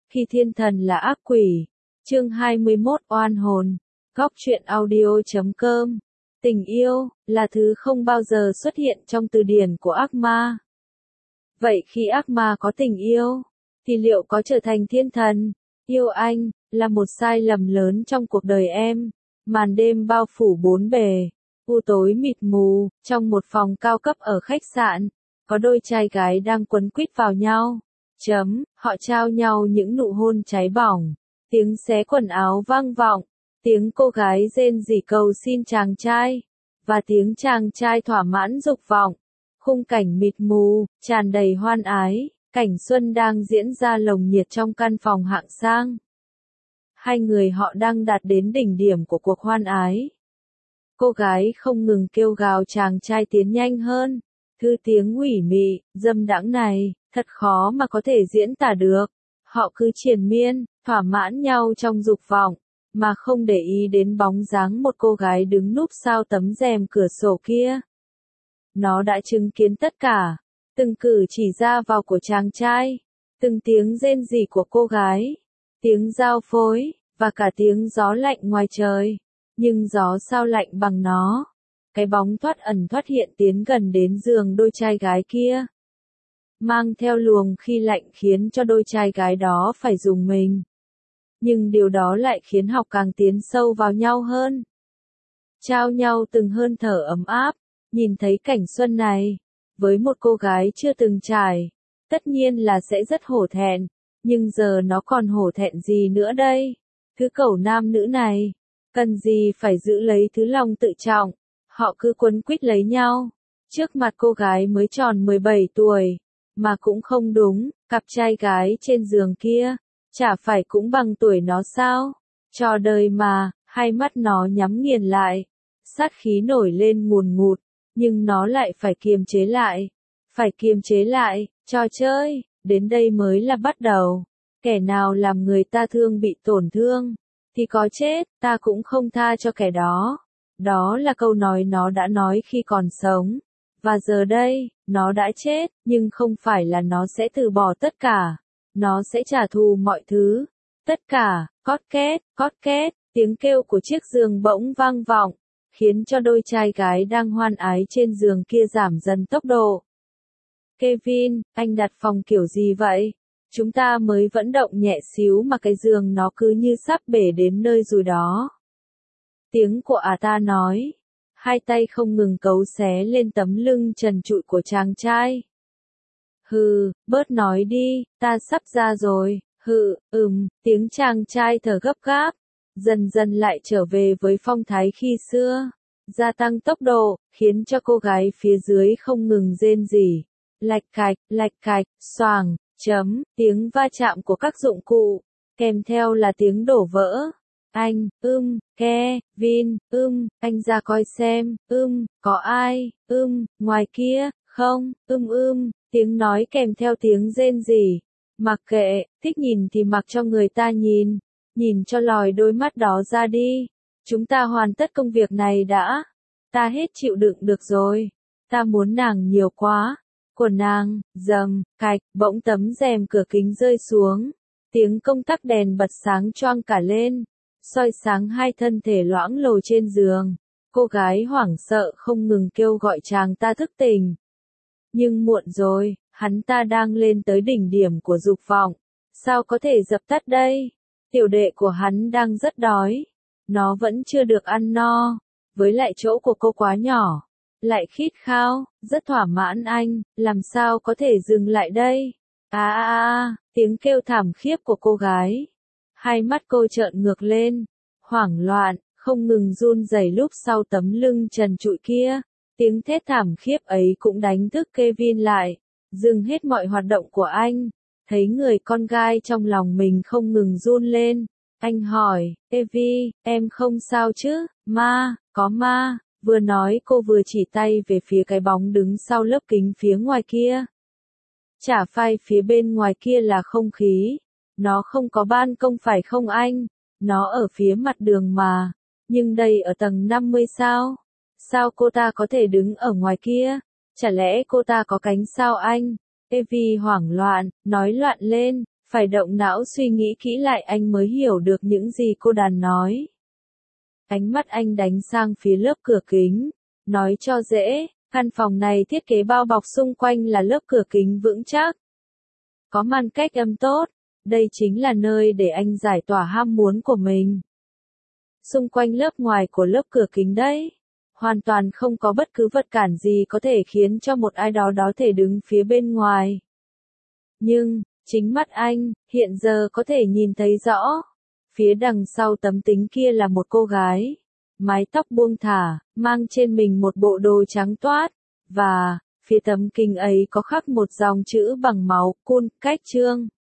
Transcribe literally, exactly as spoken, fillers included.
Khi thiên thần là ác quỷ. Chương hai mươi mốt Oan hồn. Góc truyện audio chấm com. Tình yêu là thứ không bao giờ xuất hiện trong từ điển của ác ma. Vậy khi ác ma có tình yêu, thì liệu có trở thành thiên thần? Yêu anh là một sai lầm lớn trong cuộc đời em. Màn đêm bao phủ bốn bề, u tối mịt mù, trong một phòng cao cấp ở khách sạn, có đôi trai gái đang quấn quýt vào nhau. Chấm, họ trao nhau những nụ hôn cháy bỏng. Tiếng xé quần áo vang vọng, tiếng cô gái rên rỉ cầu xin chàng trai, và tiếng chàng trai thỏa mãn dục vọng. Khung cảnh mịt mù, tràn đầy hoan ái, cảnh xuân đang diễn ra nồng nhiệt trong căn phòng hạng sang. Hai người họ đang đạt đến đỉnh điểm của cuộc hoan ái. Cô gái không ngừng kêu gào chàng trai tiến nhanh hơn. Thứ tiếng ủy mị, dâm đãng này, thật khó mà có thể diễn tả được. Họ cứ triền miên, thỏa mãn nhau trong dục vọng, mà không để ý đến bóng dáng một cô gái đứng núp sau tấm rèm cửa sổ kia. Nó đã chứng kiến tất cả, từng cử chỉ ra vào của chàng trai, từng tiếng rên rỉ của cô gái, tiếng giao phối, và cả tiếng gió lạnh ngoài trời. Nhưng gió sao lạnh bằng nó. Cái bóng thoát ẩn thoát hiện tiến gần đến giường đôi trai gái kia, mang theo luồng khí lạnh khiến cho đôi trai gái đó phải rùng mình. Nhưng điều đó lại khiến họ càng tiến sâu vào nhau hơn. Trao nhau từng hơi thở ấm áp. Nhìn thấy cảnh xuân này, với một cô gái chưa từng trải, tất nhiên là sẽ rất hổ thẹn. Nhưng giờ nó còn hổ thẹn gì nữa đây? Thứ cẩu nam nữ này, cần gì phải giữ lấy thứ lòng tự trọng. Họ cứ quấn quýt lấy nhau. Trước mặt cô gái mới tròn mười bảy tuổi. Mà cũng không đúng, cặp trai gái trên giường kia, chả phải cũng bằng tuổi nó sao? Trò đời mà, hai mắt nó nhắm nghiền lại. Sát khí nổi lên ngùn ngụt, nhưng nó lại phải kiềm chế lại. Phải kiềm chế lại, trò chơi, đến đây mới là bắt đầu. Kẻ nào làm người ta thương bị tổn thương, thì có chết, ta cũng không tha cho kẻ đó. Đó là câu nói nó đã nói khi còn sống. Và giờ đây, nó đã chết, nhưng không phải là nó sẽ từ bỏ tất cả. Nó sẽ trả thù mọi thứ. Tất cả, cót két, cót két, tiếng kêu của chiếc giường bỗng vang vọng, khiến cho đôi trai gái đang hoan ái trên giường kia giảm dần tốc độ. Kevin, anh đặt phòng kiểu gì vậy? Chúng ta mới vẫn động nhẹ xíu mà cái giường nó cứ như sắp bể đến nơi rồi đó. Tiếng của à ta nói. Hai tay không ngừng cấu xé lên tấm lưng trần trụi của chàng trai. Hừ, bớt nói đi, ta sắp ra rồi. Hừ, ừm, tiếng chàng trai thở gấp gáp. Dần dần lại trở về với phong thái khi xưa. Gia tăng tốc độ, khiến cho cô gái phía dưới không ngừng rên rỉ. Lạch cạch, lạch cạch, xoàng, chấm, tiếng va chạm của các dụng cụ. Kèm theo là tiếng đổ vỡ. Anh, ưm, ke, vin, ưm, anh ra coi xem, ưm, có ai, ưm, ngoài kia, không, ưm ưm, tiếng nói kèm theo tiếng rên rỉ. Mặc kệ, thích nhìn thì mặc cho người ta nhìn, nhìn cho lòi đôi mắt đó ra đi. Chúng ta hoàn tất công việc này đã. Ta hết chịu đựng được rồi. Ta muốn nàng nhiều quá. Của nàng, dầm, cạch, bỗng tấm rèm cửa kính rơi xuống. Tiếng công tắc đèn bật sáng choang cả lên, soi sáng hai thân thể loãng lồ trên giường. Cô gái hoảng sợ không ngừng kêu gọi chàng ta thức tỉnh. Nhưng muộn rồi, hắn ta đang lên tới đỉnh điểm của dục vọng. Sao có thể dập tắt đây? Tiểu đệ của hắn đang rất đói. Nó vẫn chưa được ăn no. Với lại chỗ của cô quá nhỏ. Lại khít khao, rất thỏa mãn anh, làm sao có thể dừng lại đây? À à à, tiếng kêu thảm khiếp của cô gái. Hai mắt cô trợn ngược lên, hoảng loạn, không ngừng run rẩy lúc sau tấm lưng trần trụi kia. Tiếng thét thảm khiếp ấy cũng đánh thức Kevin lại, dừng hết mọi hoạt động của anh. Thấy người con gái trong lòng mình không ngừng run lên, anh hỏi, Evie, em không sao chứ? Ma, có ma. Vừa nói cô vừa chỉ tay về phía cái bóng đứng sau lớp kính phía ngoài kia. Chả phai phía bên ngoài kia là không khí. Nó không có ban công phải không anh? Nó ở phía mặt đường mà. Nhưng đây ở tầng năm mươi sao? Sao cô ta có thể đứng ở ngoài kia? Chả lẽ cô ta có cánh sao anh? Evie hoảng loạn, nói loạn lên. Phải động não suy nghĩ kỹ lại anh mới hiểu được những gì cô đàn nói. Ánh mắt anh đánh sang phía lớp cửa kính. Nói cho dễ, căn phòng này thiết kế bao bọc xung quanh là lớp cửa kính vững chắc. Có màn cách âm tốt, đây chính là nơi để anh giải tỏa ham muốn của mình. Xung quanh lớp ngoài của lớp cửa kính đấy, hoàn toàn không có bất cứ vật cản gì có thể khiến cho một ai đó đó thể đứng phía bên ngoài. Nhưng, chính mắt anh, hiện giờ có thể nhìn thấy rõ. Phía đằng sau tấm kính kia là một cô gái. Mái tóc buông thả, mang trên mình một bộ đồ trắng toát. Và, phía tấm kính ấy có khắc một dòng chữ bằng máu, cun, cách trương.